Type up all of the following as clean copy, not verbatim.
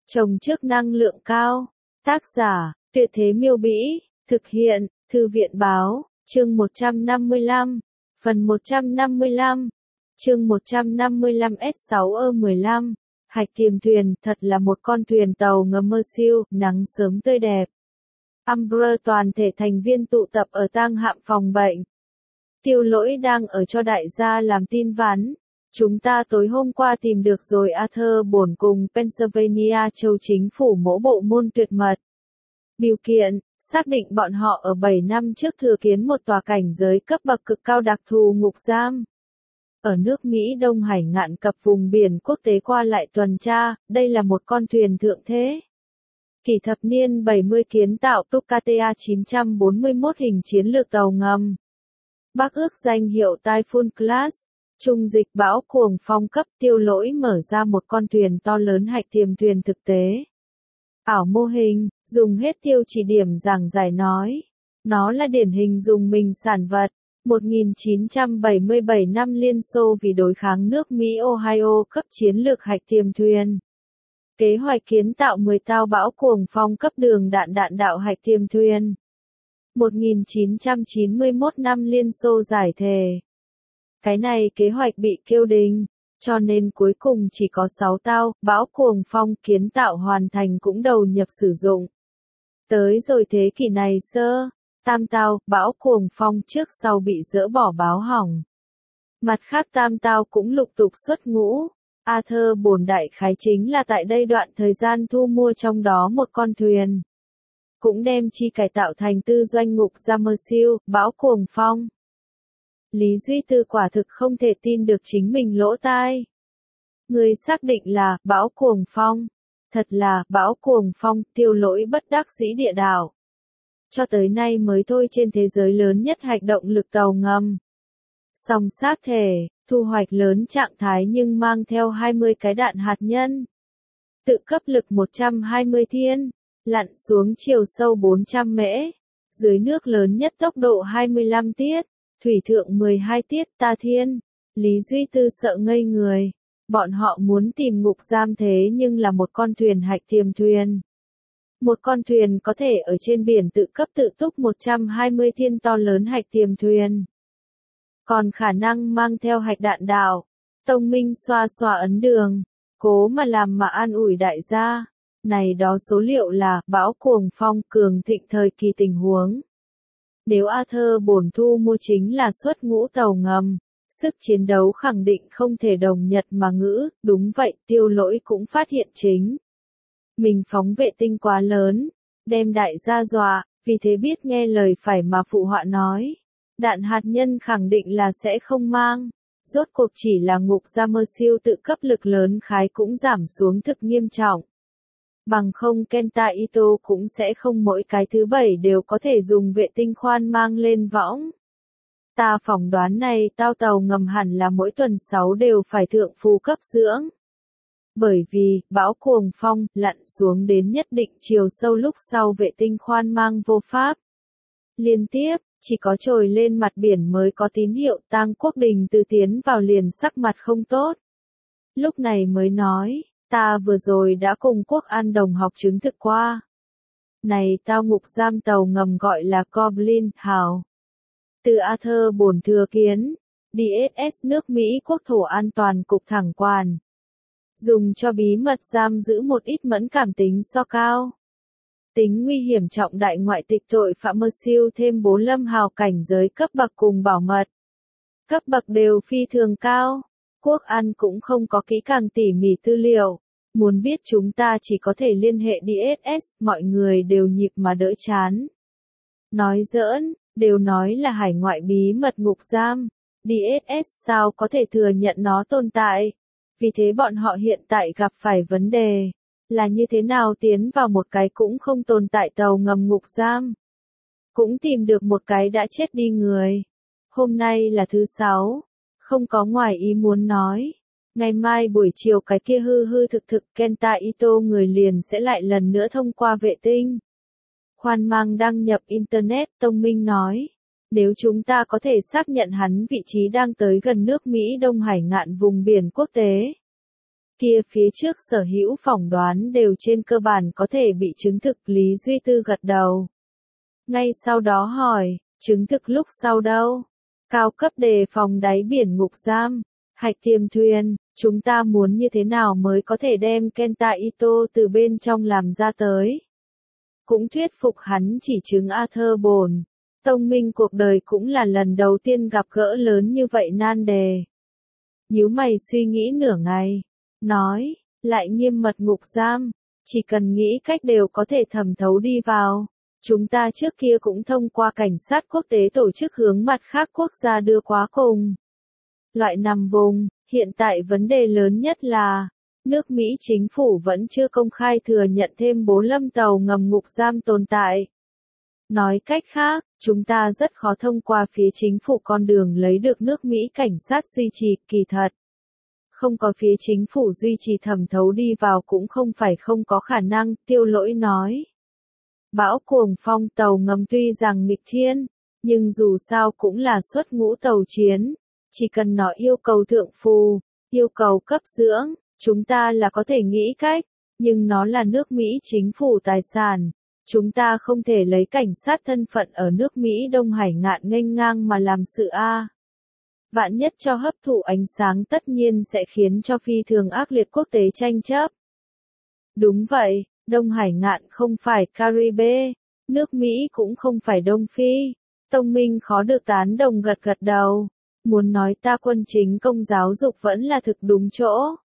Trồng trước năng lượng cao. Tác giả, Tuyệt Thế Miêu Bĩ. Thực hiện, Thư viện Báo. Chương 155. Phần 155. Chương 155 S6E15. Hạch Tiềm Thuyền, thật là một con thuyền tàu ngầm mơ siêu, nắng sớm tươi đẹp. Umbrella toàn thể thành viên tụ tập ở tang hạm phòng bệnh. Tiêu Lỗi đang ở cho đại gia làm tin vắn. Chúng ta tối hôm qua tìm được rồi Arthur Bổn cùng Pennsylvania châu chính phủ mỗ bộ môn tuyệt mật. Biểu kiện, xác định bọn họ ở 7 năm trước thừa kiến một tòa cảnh giới cấp bậc cực cao đặc thù ngục giam. Ở nước Mỹ Đông Hải ngạn cập vùng biển quốc tế qua lại tuần tra, đây là một con thuyền thượng thế. Kỷ thập niên 70 kiến tạo Tucatea 941 hình chiến lược tàu ngầm. Bác ước danh hiệu Typhoon Class. Trung dịch bão cuồng phong cấp. Tiêu Lỗi mở ra một con thuyền to lớn hạch tiềm thuyền thực tế. Ảo mô hình, dùng hết tiêu chỉ điểm giảng giải nói. Nó là điển hình dùng mình sản vật. 1977 năm Liên Xô vì đối kháng nước Mỹ Ohio cấp chiến lược hạch tiềm thuyền. Kế hoạch kiến tạo 10 tàu bão cuồng phong cấp đường đạn đạo hạch tiềm thuyền. 1991 năm Liên Xô giải thể. Cái này kế hoạch bị kêu đình, cho nên cuối cùng chỉ có 6 tàu bão cuồng phong kiến tạo hoàn thành cũng đầu nhập sử dụng. Tới rồi thế kỷ này sơ, tam tàu bão cuồng phong trước sau bị dỡ bỏ báo hỏng. Mặt khác tam tàu cũng lục tục xuất ngũ. Arthur Bổn đại khái chính là tại đây đoạn thời gian thu mua trong đó một con thuyền. Cũng đem chi cải tạo thành tư doanh ngục giam mơ siêu, bão cuồng phong. Lý Duy Tư quả thực không thể tin được chính mình lỗ tai. Người xác định là bão cuồng phong. Thật là bão cuồng phong. Tiêu Lỗi bất đắc dĩ địa đạo. Cho tới nay mới thôi trên thế giới lớn nhất hạch động lực tàu ngầm. Song xác thể, thu hoạch lớn trạng thái nhưng mang theo 20 cái đạn hạt nhân. Tự cấp lực 120 thiên, lặn xuống chiều sâu 400 mễ, dưới nước lớn nhất tốc độ 25 tiết, thủy thượng 12 tiết ta thiên. Lý Duy Tư sợ ngây người. Bọn họ muốn tìm ngục giam thế nhưng là một con thuyền hạch tiềm thuyền. Một con thuyền có thể ở trên biển tự cấp tự túc 120 thiên to lớn hạch tiềm thuyền. Còn khả năng mang theo hạch đạn đạo. Tông Minh xoa xoa ấn đường, cố mà làm mà an ủi đại gia. Này đó số liệu là bão cuồng phong cường thịnh thời kỳ tình huống. Nếu Arthur Bổn thu mua chính là xuất ngũ tàu ngầm, sức chiến đấu khẳng định không thể đồng Nhật mà ngữ. Đúng vậy, Tiêu Lỗi cũng phát hiện chính mình phóng vệ tinh quá lớn, đem đại gia dọa, vì thế biết nghe lời phải mà phụ họa nói. Đạn hạt nhân khẳng định là sẽ không mang. Rốt cuộc chỉ là ngục giam mơ siêu tự cấp lực lớn khái cũng giảm xuống thực nghiêm trọng. Bằng không Kenta Ito cũng sẽ không mỗi cái thứ 7 đều có thể dùng vệ tinh khoan mang lên võng. Ta phỏng đoán này tàu ngầm hẳn là mỗi tuần 6 đều phải thượng phù cấp dưỡng. Bởi vì, bão cuồng phong, lặn xuống đến nhất định chiều sâu lúc sau vệ tinh khoan mang vô pháp. Liên tiếp, chỉ có trồi lên mặt biển mới có tín hiệu. Tang Quốc Đình từ tiến vào liền sắc mặt không tốt. Lúc này mới nói, ta vừa rồi đã cùng Quốc An đồng học chứng thực qua. Này tao ngục giam tàu ngầm gọi là Goblin, hào. Từ Arthur Bổn thừa kiến, DSS nước Mỹ Quốc thổ an toàn cục thẳng quan. Dùng cho bí mật giam giữ một ít mẫn cảm tính so cao. Tính nguy hiểm trọng đại ngoại tịch tội phạm mơ siêu thêm 4 lâm hào cảnh giới cấp bậc cùng bảo mật. Cấp bậc đều phi thường cao. Quốc An cũng không có kỹ càng tỉ mỉ tư liệu. Muốn biết chúng ta chỉ có thể liên hệ DSS, mọi người đều nhịp mà đỡ chán. Nói giỡn, đều nói là hải ngoại bí mật ngục giam. DSS sao có thể thừa nhận nó tồn tại? Vì thế bọn họ hiện tại gặp phải vấn đề. Là như thế nào tiến vào một cái cũng không tồn tại tàu ngầm ngục giam. Cũng tìm được một cái đã chết đi người. Hôm nay là thứ 6. Không có ngoài ý muốn nói. Ngày mai buổi chiều cái kia hư thực Kenta Ito người liền sẽ lại lần nữa thông qua vệ tinh. Khoan mang đăng nhập Internet, Tông Minh nói. Nếu chúng ta có thể xác nhận hắn vị trí đang tới gần nước Mỹ Đông Hải ngạn vùng biển quốc tế. Kia phía trước sở hữu phỏng đoán đều trên cơ bản có thể bị chứng thực. Lý Duy Tư gật đầu. Ngay sau đó hỏi, chứng thực lúc sau đâu? Cao cấp đề phòng đáy biển ngục giam, hạch tiềm thuyền, chúng ta muốn như thế nào mới có thể đem Kenta Ito từ bên trong làm ra tới? Cũng thuyết phục hắn chỉ chứng Arthur Bồn. Tông Minh cuộc đời cũng là lần đầu tiên gặp gỡ lớn như vậy nan đề. Nhíu mày suy nghĩ nửa ngày, nói, lại nghiêm mật ngục giam, chỉ cần nghĩ cách đều có thể thẩm thấu đi vào. Chúng ta trước kia cũng thông qua cảnh sát quốc tế tổ chức hướng mặt khác quốc gia đưa quá cùng. Loại nằm vùng, hiện tại vấn đề lớn nhất là, nước Mỹ chính phủ vẫn chưa công khai thừa nhận thêm 4 lâm tàu ngầm ngục giam tồn tại. Nói cách khác, chúng ta rất khó thông qua phía chính phủ con đường lấy được nước Mỹ cảnh sát duy trì. Kỳ thật, không có phía chính phủ duy trì thẩm thấu đi vào cũng không phải không có khả năng, Tiêu Lỗi nói. Bão Cuồng Phong tàu ngầm tuy rằng nghịch thiên, nhưng dù sao cũng là xuất ngũ tàu chiến, chỉ cần nó yêu cầu thượng phù, yêu cầu cấp dưỡng, chúng ta là có thể nghĩ cách, nhưng nó là nước Mỹ chính phủ tài sản, chúng ta không thể lấy cảnh sát thân phận ở nước Mỹ Đông Hải ngạn nghênh ngang mà làm sự a. Vạn nhất cho hấp thụ ánh sáng tất nhiên sẽ khiến cho phi thường ác liệt quốc tế tranh chấp. Đúng vậy. Đông Hải ngạn không phải Caribe, nước Mỹ cũng không phải Đông Phi. Tông Minh khó được tán đồng gật gật đầu. Muốn nói ta quân chính công giáo dục vẫn là thực đúng chỗ.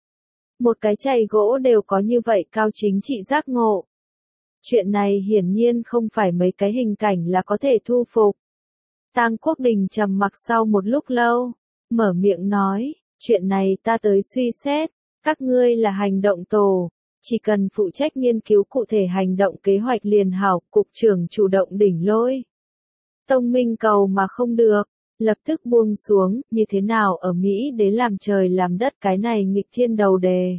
Một cái chày gỗ đều có như vậy cao chính trị giác ngộ. Chuyện này hiển nhiên không phải mấy cái hình cảnh là có thể thu phục. Tang Quốc Đình trầm mặc sau một lúc lâu, mở miệng nói, chuyện này ta tới suy xét, các ngươi là hành động tổ. Chỉ cần phụ trách nghiên cứu cụ thể hành động kế hoạch liền hảo, cục trưởng chủ động đỉnh lôi. Tông Minh cầu mà không được, lập tức buông xuống, như thế nào ở Mỹ để làm trời làm đất cái này nghịch thiên đầu đề.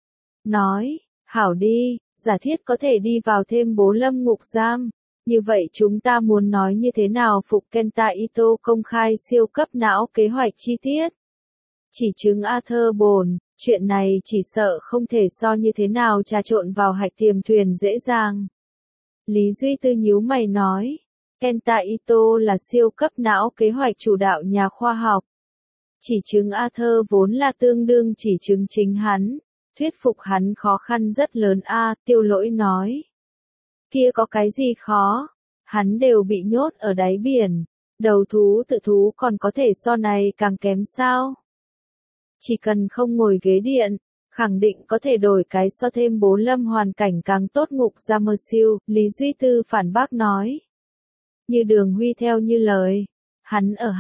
Nói, hảo đi, giả thiết có thể đi vào thêm 4 lâm ngục giam, như vậy chúng ta muốn nói như thế nào phục Kenta Ito công khai siêu cấp não kế hoạch chi tiết. Chỉ chứng Arthur Bồn. Chuyện này chỉ sợ không thể so như thế nào trà trộn vào hạch tiềm thuyền dễ dàng. Lý Duy Tư nhíu mày nói, Kenta Ito là siêu cấp não kế hoạch chủ đạo nhà khoa học. Chỉ chứng Arthur vốn là tương đương chỉ chứng chính hắn, thuyết phục hắn khó khăn rất lớn a. Tiêu Lỗi nói. Kia có cái gì khó, hắn đều bị nhốt ở đáy biển, đầu thú tự thú còn có thể so này càng kém sao? Chỉ cần không ngồi ghế điện, khẳng định có thể đổi cái so thêm 4 lâm hoàn cảnh càng tốt ngục ra mơ siêu, Lý Duy Tư phản bác nói. Như Đường Huy theo như lời, hắn ở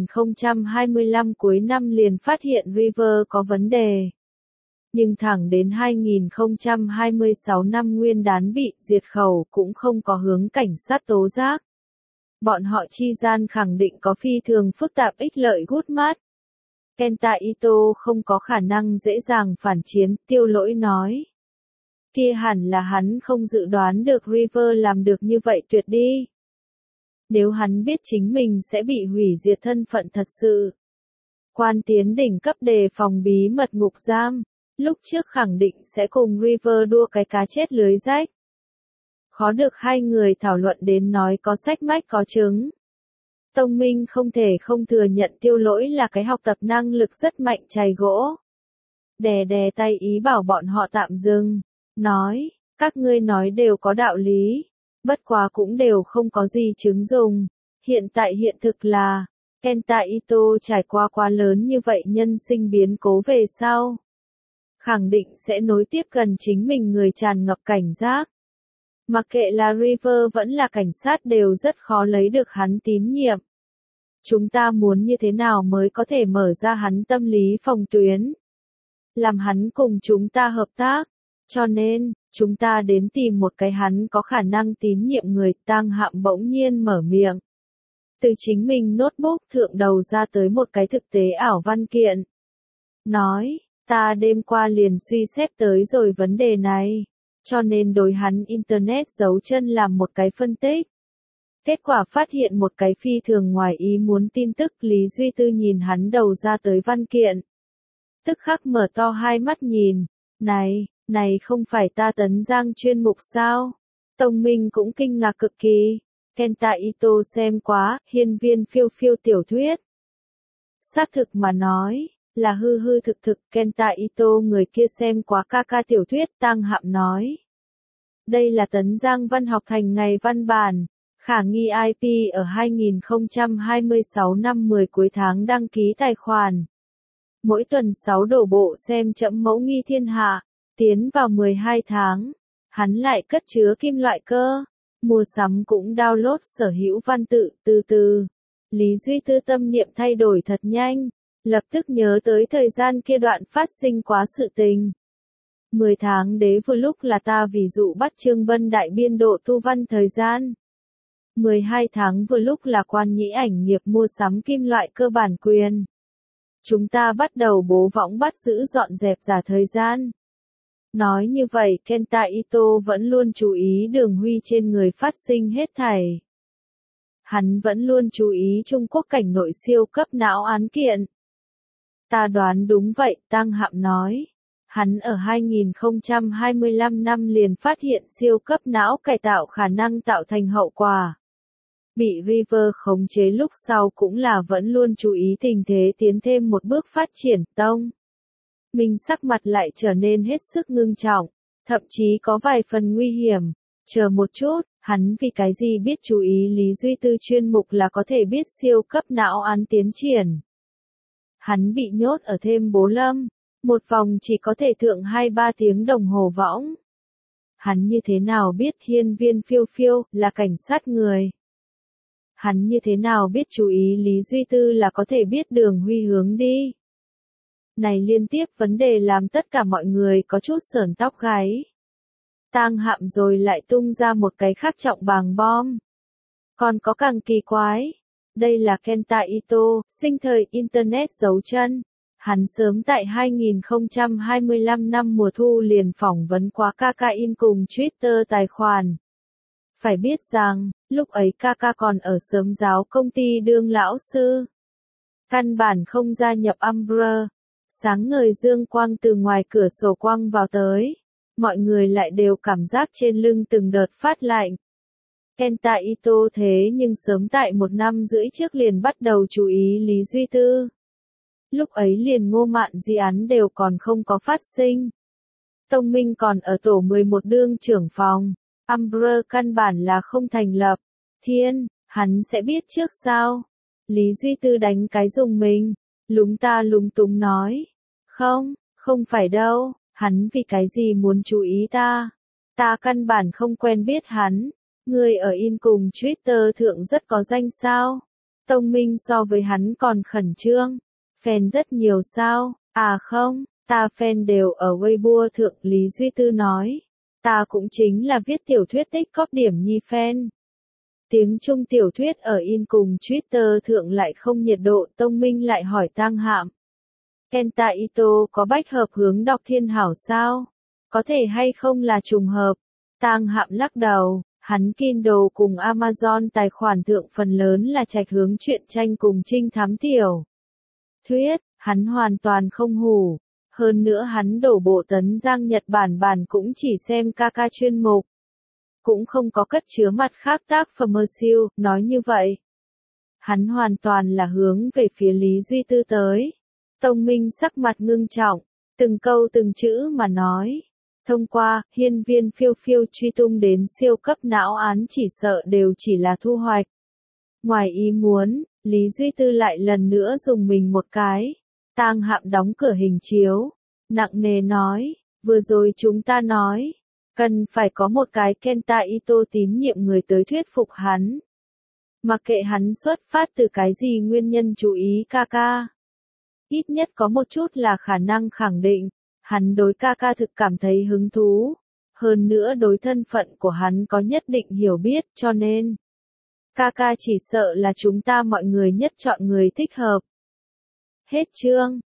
2025 cuối năm liền phát hiện River có vấn đề. Nhưng thẳng đến 2026 năm nguyên đán bị diệt khẩu cũng không có hướng cảnh sát tố giác. Bọn họ chi gian khẳng định có phi thường phức tạp ích lợi gút mát. Kenta Ito không có khả năng dễ dàng phản chiến, Tiêu Lỗi nói. Kia hẳn là hắn không dự đoán được River làm được như vậy tuyệt đi. Nếu hắn biết chính mình sẽ bị hủy diệt thân phận thật sự. Quan tiến đỉnh cấp đề phòng bí mật ngục giam, lúc trước khẳng định sẽ cùng River đua cái cá chết lưới rách. Khó được hai người thảo luận đến nói có sách mách có chứng. Tông Minh không thể không thừa nhận Tiêu Lỗi là cái học tập năng lực rất mạnh chày gỗ. Đè tay ý bảo bọn họ tạm dừng. Nói, các ngươi nói đều có đạo lý. Bất quá cũng đều không có gì chứng dùng. Hiện tại hiện thực là, Kenta Ito trải qua quá lớn như vậy nhân sinh biến cố về sau. Khẳng định sẽ nối tiếp gần chính mình người tràn ngập cảnh giác. Mặc kệ là River vẫn là cảnh sát đều rất khó lấy được hắn tín nhiệm. Chúng ta muốn như thế nào mới có thể mở ra hắn tâm lý phòng tuyến. Làm hắn cùng chúng ta hợp tác. Cho nên, chúng ta đến tìm một cái hắn có khả năng tín nhiệm người. Tang Hạm bỗng nhiên mở miệng. Từ chính mình notebook thượng đầu ra tới một cái thực tế ảo văn kiện. Nói, ta đêm qua liền suy xét tới rồi vấn đề này. Cho nên đối hắn Internet giấu chân làm một cái phân tích. Kết quả phát hiện một cái phi thường ngoài ý muốn tin tức. Lý Duy Tư nhìn hắn đầu ra tới văn kiện. Tức khắc mở to hai mắt nhìn, Này không phải ta Tấn Giang chuyên mục sao? Tông Minh cũng kinh ngạc cực kỳ. Kenta Ito xem quá, hiên viên phiêu phiêu tiểu thuyết. Xác thực mà nói, là hư hư thực thực Kenta Ito người kia xem quá ca tiểu thuyết. Tang Hạm nói. Đây là Tấn Giang văn học thành ngày văn bản. Khả nghi IP ở 2026 năm 10 cuối tháng đăng ký tài khoản. Mỗi tuần 6 đổ bộ xem chậm mẫu nghi thiên hạ. Tiến vào 12 tháng. Hắn lại cất chứa kim loại cơ. Mua sắm cũng download sở hữu văn tự. Từ từ. Lý Duy Tư tâm niệm thay đổi thật nhanh. Lập tức nhớ tới thời gian kia đoạn phát sinh quá sự tình. 10 tháng đế vừa lúc là ta ví dụ bắt Trương Bân đại biên độ tu văn thời gian. 12 tháng vừa lúc là quan nhĩ ảnh nghiệp mua sắm kim loại cơ bản quyền. Chúng ta bắt đầu bố võng bắt giữ dọn dẹp giả thời gian. Nói như vậy Kenta Ito vẫn luôn chú ý Đường Huy trên người phát sinh hết thảy. Hắn vẫn luôn chú ý Trung Quốc cảnh nội siêu cấp não án kiện. Ta đoán đúng vậy, Tang Hạm nói. Hắn ở 2025 năm liền phát hiện siêu cấp não cải tạo khả năng tạo thành hậu quả. Bị River khống chế lúc sau cũng là vẫn luôn chú ý tình thế tiến thêm một bước phát triển. Tông Minh sắc mặt lại trở nên hết sức ngưng trọng, thậm chí có vài phần nguy hiểm. Chờ một chút, hắn vì cái gì biết chú ý Lý Duy Tư chuyên mục là có thể biết siêu cấp não án tiến triển. Hắn bị nhốt ở thêm Bố Lâm, một vòng chỉ có thể thượng 2-3 tiếng đồng hồ võng. Hắn như thế nào biết hiên viên phiêu phiêu là cảnh sát người? Hắn như thế nào biết chú ý Lý Duy Tư là có thể biết Đường Huy hướng đi? Này liên tiếp vấn đề làm tất cả mọi người có chút sởn tóc gáy. Tang Hạm rồi lại tung ra một cái khác trọng bàng bom. Còn có càng kỳ quái. Đây là Kenta Ito, sinh thời Internet giấu chân. Hắn sớm tại 2025 năm mùa thu liền phỏng vấn quá Kakain cùng Twitter tài khoản. Phải biết rằng, lúc ấy Kaka còn ở sớm giáo công ty đương lão sư. Căn bản không gia nhập Umbra. Sáng ngời dương quang từ ngoài cửa sổ quang vào tới. Mọi người lại đều cảm giác trên lưng từng đợt phát lạnh. Kenta Ito thế nhưng sớm tại 1 năm rưỡi trước liền bắt đầu chú ý Lý Duy Tư. Lúc ấy liền Ngô Mạn Di án đều còn không có phát sinh. Tông Minh còn ở tổ 11 đương trưởng phòng. Umbra căn bản là không thành lập. Thiên, hắn sẽ biết trước sao? Lý Duy Tư đánh cái dùng mình. Lúng ta lúng túng nói. Không phải đâu. Hắn vì cái gì muốn chú ý ta? Ta căn bản không quen biết hắn. Người ở in cùng Twitter thượng rất có danh sao? Tông Minh so với hắn còn khẩn trương. Fan rất nhiều sao? À không, ta fan đều ở Weibo thượng. Lý Duy Tư nói. Ta cũng chính là viết tiểu thuyết tích góp điểm nhi fan. Tiếng Trung tiểu thuyết ở in cùng Twitter thượng lại không nhiệt độ. Tông Minh lại hỏi Tang Hạm. Kenta Ito có bách hợp hướng đọc thiên hảo sao? Có thể hay không là trùng hợp? Tang Hạm lắc đầu, hắn Kindle cùng Amazon tài khoản thượng phần lớn là trạch hướng truyện tranh cùng trinh thám tiểu thuyết, hắn hoàn toàn không hủ. Hơn nữa hắn đổ bộ Tấn Giang Nhật Bản bản cũng chỉ xem ca chuyên mục. Cũng không có cất chứa mặt khác tác phẩm siêu, nói như vậy. Hắn hoàn toàn là hướng về phía Lý Duy Tư tới. Tông Minh sắc mặt ngưng trọng, từng câu từng chữ mà nói. Thông qua, hiên viên phiêu phiêu truy tung đến siêu cấp não án chỉ sợ đều chỉ là thu hoạch. Ngoài ý muốn, Lý Duy Tư lại lần nữa dùng mình một cái. Tang Hạm đóng cửa hình chiếu. Nặng nề nói, vừa rồi chúng ta nói. Cần phải có một cái Kenta Ito tín nhiệm người tới thuyết phục hắn. Mặc kệ hắn xuất phát từ cái gì nguyên nhân chú ý Kaka. Ít nhất có một chút là khả năng khẳng định. Hắn đối Kaka thực cảm thấy hứng thú. Hơn nữa đối thân phận của hắn có nhất định hiểu biết cho nên. Kaka chỉ sợ là chúng ta mọi người nhất chọn người thích hợp. Hết chương.